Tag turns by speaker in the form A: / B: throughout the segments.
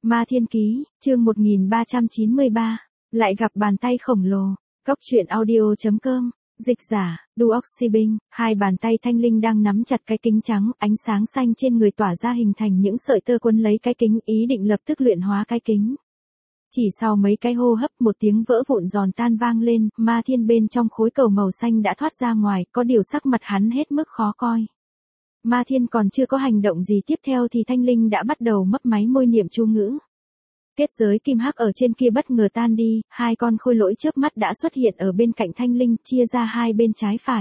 A: Ma Thiên Ký, chương 1393, lại gặp bàn tay khổng lồ. Góc truyện audio.com, dịch giả, Duoxibinh, hai bàn tay thanh linh đang nắm chặt cái kính trắng, ánh sáng xanh trên người tỏa ra hình thành những sợi tơ quấn lấy cái kính, ý định lập tức luyện hóa cái kính. Chỉ sau mấy cái hô hấp, một tiếng vỡ vụn giòn tan vang lên, Ma Thiên bên trong khối cầu màu xanh đã thoát ra ngoài, có điều sắc mặt hắn hết mức khó coi. Ma Thiên còn chưa có hành động gì tiếp theo thì thanh linh đã bắt đầu mấp máy môi niệm chú ngữ. Kết giới kim hắc ở trên kia bất ngờ tan đi, hai con khôi lỗi chớp mắt đã xuất hiện ở bên cạnh thanh linh, chia ra hai bên trái phải.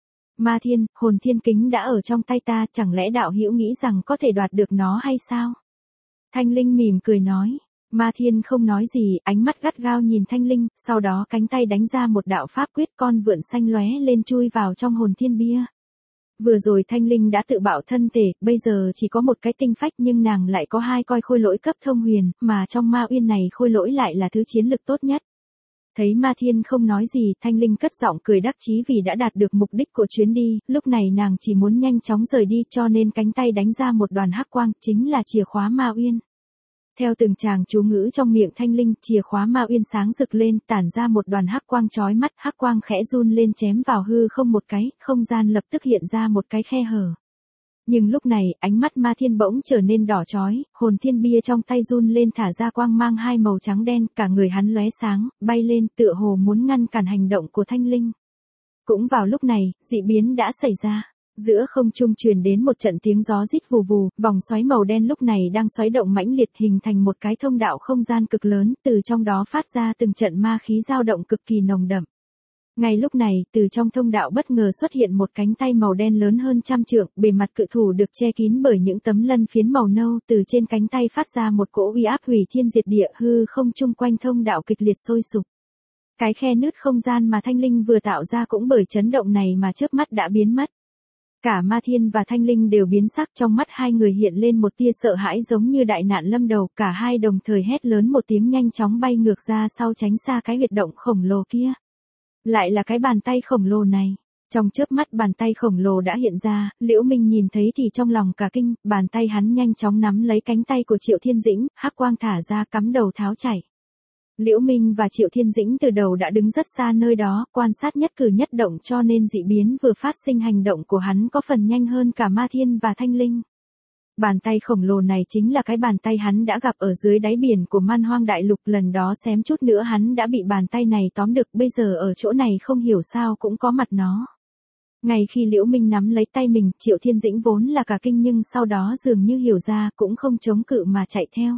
A: Ma Thiên, hồn thiên kính đã ở trong tay ta, chẳng lẽ đạo hữu nghĩ rằng có thể đoạt được nó hay sao? Thanh linh mỉm cười nói. Ma Thiên không nói gì, ánh mắt gắt gao nhìn thanh linh, sau đó cánh tay đánh ra một đạo pháp quyết, con vượn xanh lóe lên chui vào trong hồn thiên bia. Vừa rồi thanh linh đã tự bạo thân thể, bây giờ chỉ có một cái tinh phách nhưng nàng lại có hai coi khôi lỗi cấp thông huyền, mà trong ma uyên này khôi lỗi lại là thứ chiến lực tốt nhất. Thấy Ma Thiên không nói gì, thanh linh cất giọng cười đắc chí vì đã đạt được mục đích của chuyến đi, lúc này nàng chỉ muốn nhanh chóng rời đi cho nên cánh tay đánh ra một đoàn hắc quang, chính là chìa khóa ma uyên. Theo từng tràng chú ngữ trong miệng thanh linh, chìa khóa ma uyên sáng rực lên, tản ra một đoàn hắc quang chói mắt, hắc quang khẽ run lên chém vào hư không một cái, không gian lập tức hiện ra một cái khe hở. Nhưng lúc này, ánh mắt Ma Thiên bỗng trở nên đỏ chói, hồn thiên bia trong tay run lên thả ra quang mang hai màu trắng đen, cả người hắn lóe sáng, bay lên, tựa hồ muốn ngăn cản hành động của thanh linh. Cũng vào lúc này, dị biến đã xảy ra. Giữa không trung truyền đến một trận tiếng gió rít vù vù, vòng xoáy màu đen lúc này đang xoáy động mãnh liệt hình thành một cái thông đạo không gian cực lớn, từ trong đó phát ra từng trận ma khí dao động cực kỳ nồng đậm. Ngay lúc này, từ trong thông đạo bất ngờ xuất hiện một cánh tay màu đen lớn hơn trăm trượng, bề mặt cự thủ được che kín bởi những tấm lân phiến màu nâu, từ trên cánh tay phát ra một cỗ uy áp hủy thiên diệt địa, hư không chung quanh thông đạo kịch liệt sôi sục. Cái khe nứt không gian mà thanh linh vừa tạo ra cũng bởi chấn động này mà chớp mắt đã biến mất. Cả Ma Thiên và Thanh Linh đều biến sắc, trong mắt hai người hiện lên một tia sợ hãi giống như đại nạn lâm đầu, cả hai đồng thời hét lớn một tiếng nhanh chóng bay ngược ra sau tránh xa cái huyệt động khổng lồ kia. Lại là cái bàn tay khổng lồ này. Trong chớp mắt bàn tay khổng lồ đã hiện ra, Liễu Minh nhìn thấy thì trong lòng cả kinh, bàn tay hắn nhanh chóng nắm lấy cánh tay của Triệu Thiên Dĩnh, hắc quang thả ra cắm đầu tháo chảy. Liễu Minh và Triệu Thiên Dĩnh từ đầu đã đứng rất xa nơi đó, quan sát nhất cử nhất động cho nên dị biến vừa phát sinh hành động của hắn có phần nhanh hơn cả Ma Thiên và Thanh Linh. Bàn tay khổng lồ này chính là cái bàn tay hắn đã gặp ở dưới đáy biển của Man Hoang Đại Lục, lần đó xém chút nữa hắn đã bị bàn tay này tóm được, bây giờ ở chỗ này không hiểu sao cũng có mặt nó. Ngay khi Liễu Minh nắm lấy tay mình, Triệu Thiên Dĩnh vốn là cả kinh nhưng sau đó dường như hiểu ra, cũng không chống cự mà chạy theo.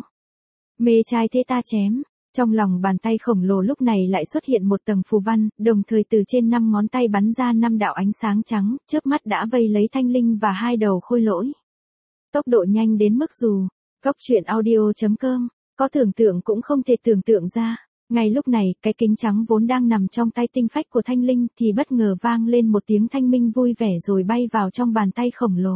A: Mê trai thế ta chém. Trong lòng bàn tay khổng lồ lúc này lại xuất hiện một tầng phù văn, đồng thời từ trên 5 ngón tay bắn ra 5 đạo ánh sáng trắng, chớp mắt đã vây lấy thanh linh và hai đầu khôi lỗi. Tốc độ nhanh đến mức dù, góc truyện audio.com, có tưởng tượng cũng không thể tưởng tượng ra. Ngay lúc này, cái kính trắng vốn đang nằm trong tay tinh phách của thanh linh thì bất ngờ vang lên một tiếng thanh minh vui vẻ rồi bay vào trong bàn tay khổng lồ.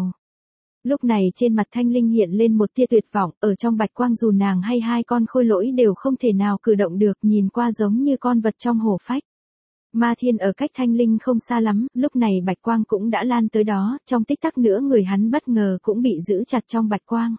A: Lúc này trên mặt thanh linh hiện lên một tia tuyệt vọng, ở trong bạch quang dù nàng hay hai con khôi lỗi đều không thể nào cử động được, nhìn qua giống như con vật trong hổ phách. Ma Thiên ở cách thanh linh không xa lắm, lúc này bạch quang cũng đã lan tới đó, trong tích tắc nữa người hắn bất ngờ cũng bị giữ chặt trong bạch quang.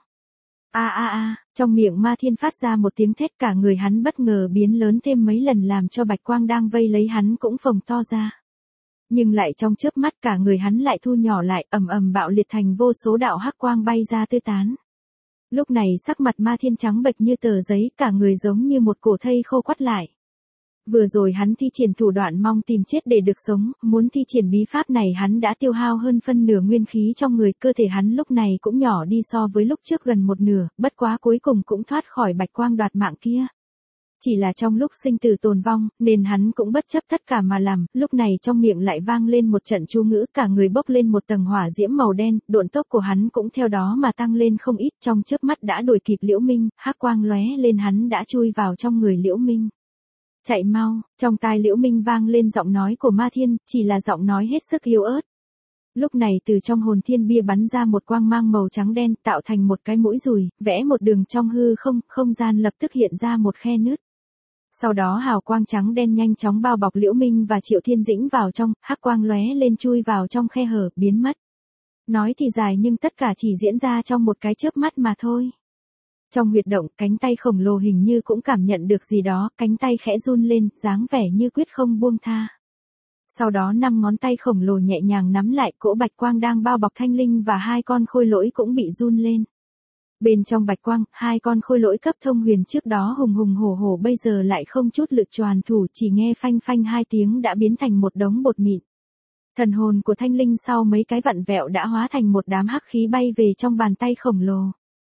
A: Trong miệng Ma Thiên phát ra một tiếng thét, cả người hắn bất ngờ biến lớn thêm mấy lần làm cho bạch quang đang vây lấy hắn cũng phồng to ra. Nhưng lại trong chớp mắt cả người hắn lại thu nhỏ lại, ầm ầm bạo liệt thành vô số đạo hắc quang bay ra tứ tán. Lúc này sắc mặt Ma Thiên trắng bệch như tờ giấy, cả người giống như một cổ thây khô quắt lại. Vừa rồi hắn thi triển thủ đoạn mong tìm chết để được sống, muốn thi triển bí pháp này hắn đã tiêu hao hơn phân nửa nguyên khí trong người, cơ thể hắn lúc này cũng nhỏ đi so với lúc trước gần một nửa, bất quá cuối cùng cũng thoát khỏi bạch quang đoạt mạng kia. Chỉ là trong lúc sinh tử tồn vong, nên hắn cũng bất chấp tất cả mà làm, lúc này trong miệng lại vang lên một trận chú ngữ, cả người bốc lên một tầng hỏa diễm màu đen, độn tốc của hắn cũng theo đó mà tăng lên không ít, trong chớp mắt đã đuổi kịp Liễu Minh, hắc quang lóe lên hắn đã chui vào trong người Liễu Minh. Chạy mau, trong tai Liễu Minh vang lên giọng nói của Ma Thiên, chỉ là giọng nói hết sức yếu ớt. Lúc này từ trong hồn thiên bia bắn ra một quang mang màu trắng đen, tạo thành một cái mũi dùi, vẽ một đường trong hư không, không gian lập tức hiện ra một khe nứt. Sau đó hào quang trắng đen nhanh chóng bao bọc Liễu Minh và Triệu Thiên Dĩnh vào trong, hắc quang lóe lên chui vào trong khe hở, biến mất. Nói thì dài nhưng tất cả chỉ diễn ra trong một cái chớp mắt mà thôi. Trong huyệt động, cánh tay khổng lồ hình như cũng cảm nhận được gì đó, cánh tay khẽ run lên, dáng vẻ như quyết không buông tha. Sau đó 5 ngón tay khổng lồ nhẹ nhàng nắm lại cỗ bạch quang đang bao bọc Thanh Linh và 2 con khôi lỗi cũng bị run lên. Bên trong bạch quang, 2 con khôi lỗi cấp thông huyền trước đó hùng hùng hổ hổ bây giờ lại không chút lực choàn thủ, chỉ nghe phanh phanh 2 tiếng đã biến thành một đống bột mịn. Thần hồn của Thanh Linh sau mấy cái vặn vẹo đã hóa thành một đám hắc khí bay về trong bàn tay khổng lồ.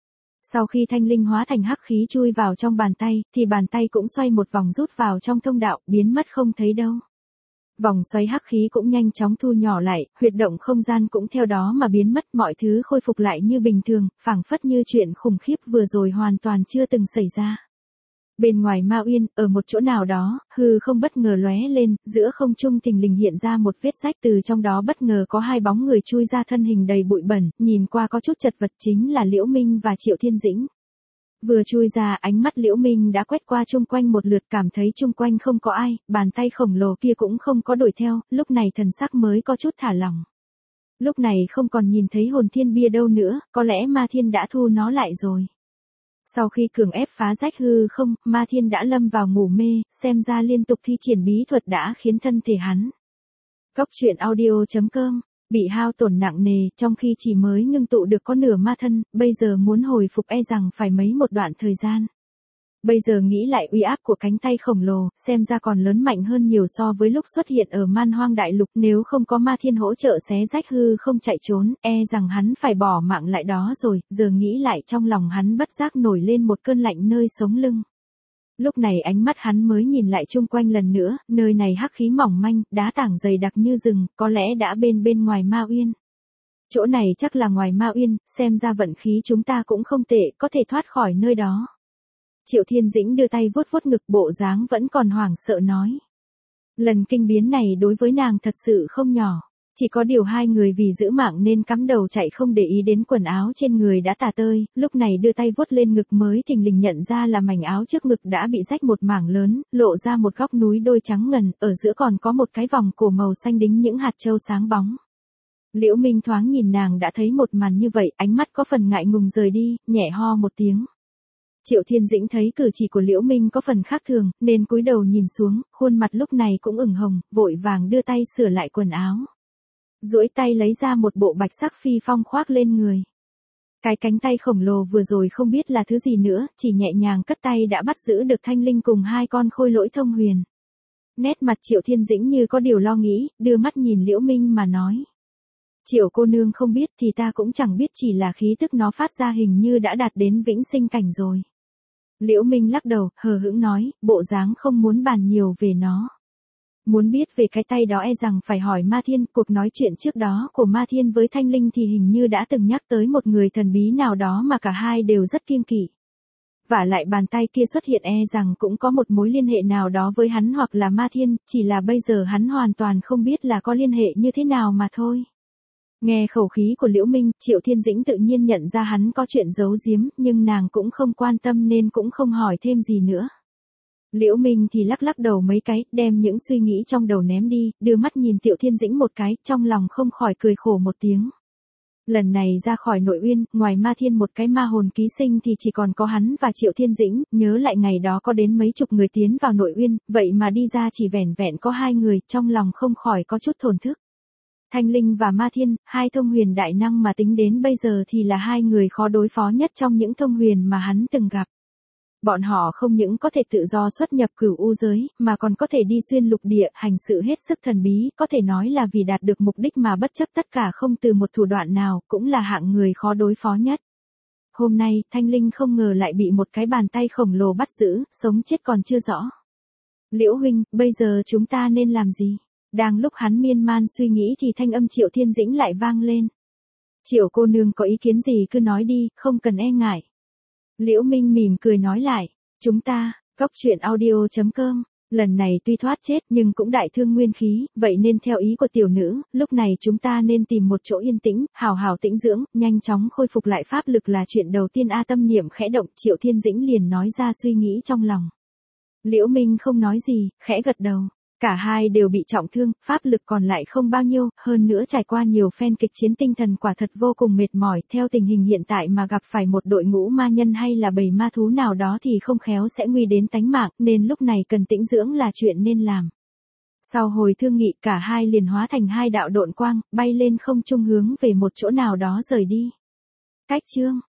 A: Sau khi Thanh Linh hóa thành hắc khí chui vào trong bàn tay, thì bàn tay cũng xoay một vòng rút vào trong thông đạo, biến mất không thấy đâu. Vòng xoáy hắc khí cũng nhanh chóng thu nhỏ lại, huyệt động không gian cũng theo đó mà biến mất, mọi thứ khôi phục lại như bình thường, phảng phất như chuyện khủng khiếp vừa rồi hoàn toàn chưa từng xảy ra. Bên ngoài Ma Uyên, ở một chỗ nào đó, hư không bất ngờ lóe lên, giữa không trung thình lình hiện ra một vết rách, từ trong đó bất ngờ có 2 bóng người chui ra, thân hình đầy bụi bẩn, nhìn qua có chút chật vật, chính là Liễu Minh và Triệu Thiên Dĩnh. Vừa chui ra, ánh mắt Liễu Minh đã quét qua chung quanh một lượt, cảm thấy chung quanh không có ai, bàn tay khổng lồ kia cũng không có đuổi theo, lúc này thần sắc mới có chút thả lỏng. Lúc này không còn nhìn thấy hồn thiên bia đâu nữa, có lẽ Ma Thiên đã thu nó lại rồi. Sau khi cường ép phá rách hư không, Ma Thiên đã lâm vào ngủ mê, xem ra liên tục thi triển bí thuật đã khiến thân thể hắn. Góc truyện audio.com bị hao tổn nặng nề, trong khi chỉ mới ngưng tụ được có nửa ma thân, bây giờ muốn hồi phục e rằng phải mấy một đoạn thời gian. Bây giờ nghĩ lại uy áp của cánh tay khổng lồ, xem ra còn lớn mạnh hơn nhiều so với lúc xuất hiện ở Man Hoang Đại Lục, nếu không có Ma Thiên hỗ trợ xé rách hư không chạy trốn, e rằng hắn phải bỏ mạng lại đó rồi, giờ nghĩ lại trong lòng hắn bất giác nổi lên một cơn lạnh nơi sống lưng. Lúc này ánh mắt hắn mới nhìn lại chung quanh lần nữa, nơi này hắc khí mỏng manh, đá tảng dày đặc như rừng, có lẽ đã bên ngoài Ma Uyên. Chỗ này chắc là ngoài Ma Uyên, xem ra vận khí chúng ta cũng không tệ, có thể thoát khỏi nơi đó. Triệu Thiên Dĩnh đưa tay vuốt vuốt ngực, bộ dáng vẫn còn hoảng sợ nói. Lần kinh biến này đối với nàng thật sự không nhỏ. Chỉ có điều 2 người vì giữ mạng nên cắm đầu chạy không để ý đến quần áo trên người đã tả tơi, lúc này đưa tay vuốt lên ngực mới thình lình nhận ra là mảnh áo trước ngực đã bị rách một mảng lớn, lộ ra một góc núi đôi trắng ngần, ở giữa còn có một cái vòng cổ màu xanh đính những hạt châu sáng bóng. Liễu Minh thoáng nhìn nàng đã thấy một màn như vậy, ánh mắt có phần ngại ngùng rời đi, nhẹ ho một tiếng. Triệu Thiên Dĩnh thấy cử chỉ của Liễu Minh có phần khác thường, nên cúi đầu nhìn xuống, khuôn mặt lúc này cũng ửng hồng, vội vàng đưa tay sửa lại quần áo. Duỗi tay lấy ra một bộ bạch sắc phi phong khoác lên người. Cái cánh tay khổng lồ vừa rồi không biết là thứ gì nữa, chỉ nhẹ nhàng cất tay đã bắt giữ được Thanh Linh cùng 2 con khôi lỗi thông huyền. Nét mặt Triệu Thiên Dĩnh như có điều lo nghĩ, đưa mắt nhìn Liễu Minh mà nói. Triệu cô nương không biết thì ta cũng chẳng biết, chỉ là khí tức nó phát ra hình như đã đạt đến vĩnh sinh cảnh rồi. Liễu Minh lắc đầu, hờ hững nói, bộ dáng không muốn bàn nhiều về nó. Muốn biết về cái tay đó e rằng phải hỏi Ma Thiên, cuộc nói chuyện trước đó của Ma Thiên với Thanh Linh thì hình như đã từng nhắc tới một người thần bí nào đó mà cả hai đều rất kiêng kỵ. Vả lại bàn tay kia xuất hiện e rằng cũng có một mối liên hệ nào đó với hắn hoặc là Ma Thiên, chỉ là bây giờ hắn hoàn toàn không biết là có liên hệ như thế nào mà thôi. Nghe khẩu khí của Liễu Minh, Triệu Thiên Dĩnh tự nhiên nhận ra hắn có chuyện giấu giếm, nhưng nàng cũng không quan tâm nên cũng không hỏi thêm gì nữa. Liễu Minh thì lắc lắc đầu mấy cái, đem những suy nghĩ trong đầu ném đi, đưa mắt nhìn Triệu Thiên Dĩnh một cái, trong lòng không khỏi cười khổ một tiếng. Lần này ra khỏi Nội Uyên, ngoài Ma Thiên một cái ma hồn ký sinh thì chỉ còn có hắn và Triệu Thiên Dĩnh, nhớ lại ngày đó có đến mấy chục người tiến vào Nội Uyên, vậy mà đi ra chỉ vẻn vẹn có 2 người, trong lòng không khỏi có chút thổn thức. Thanh Linh và Ma Thiên, 2 thông huyền đại năng mà tính đến bây giờ thì là 2 người khó đối phó nhất trong những thông huyền mà hắn từng gặp. Bọn họ không những có thể tự do xuất nhập cửu u giới, mà còn có thể đi xuyên lục địa, hành sự hết sức thần bí, có thể nói là vì đạt được mục đích mà bất chấp tất cả không từ một thủ đoạn nào, cũng là hạng người khó đối phó nhất. Hôm nay, Thanh Linh không ngờ lại bị một cái bàn tay khổng lồ bắt giữ, sống chết còn chưa rõ. Liễu huynh, bây giờ chúng ta nên làm gì? Đang lúc hắn miên man suy nghĩ thì thanh âm Triệu Thiên Dĩnh lại vang lên. Triệu cô nương có ý kiến gì cứ nói đi, không cần e ngại. Liễu Minh mỉm cười nói lại, chúng ta, góc truyện audio.com, lần này tuy thoát chết nhưng cũng đại thương nguyên khí, vậy nên theo ý của tiểu nữ, lúc này chúng ta nên tìm một chỗ yên tĩnh, hào hào tĩnh dưỡng, nhanh chóng khôi phục lại pháp lực là chuyện đầu tiên. Tâm niệm khẽ động, Triệu Thiên Dĩnh liền nói ra suy nghĩ trong lòng. Liễu Minh không nói gì, khẽ gật đầu. Cả hai đều bị trọng thương, pháp lực còn lại không bao nhiêu, hơn nữa trải qua nhiều phen kịch chiến tinh thần quả thật vô cùng mệt mỏi, theo tình hình hiện tại mà gặp phải một đội ngũ ma nhân hay là bầy ma thú nào đó thì không khéo sẽ nguy đến tánh mạng, nên lúc này cần tĩnh dưỡng là chuyện nên làm. Sau hồi thương nghị cả hai liền hóa thành hai đạo độn quang, bay lên không trung hướng về một chỗ nào đó rời đi. Cách chương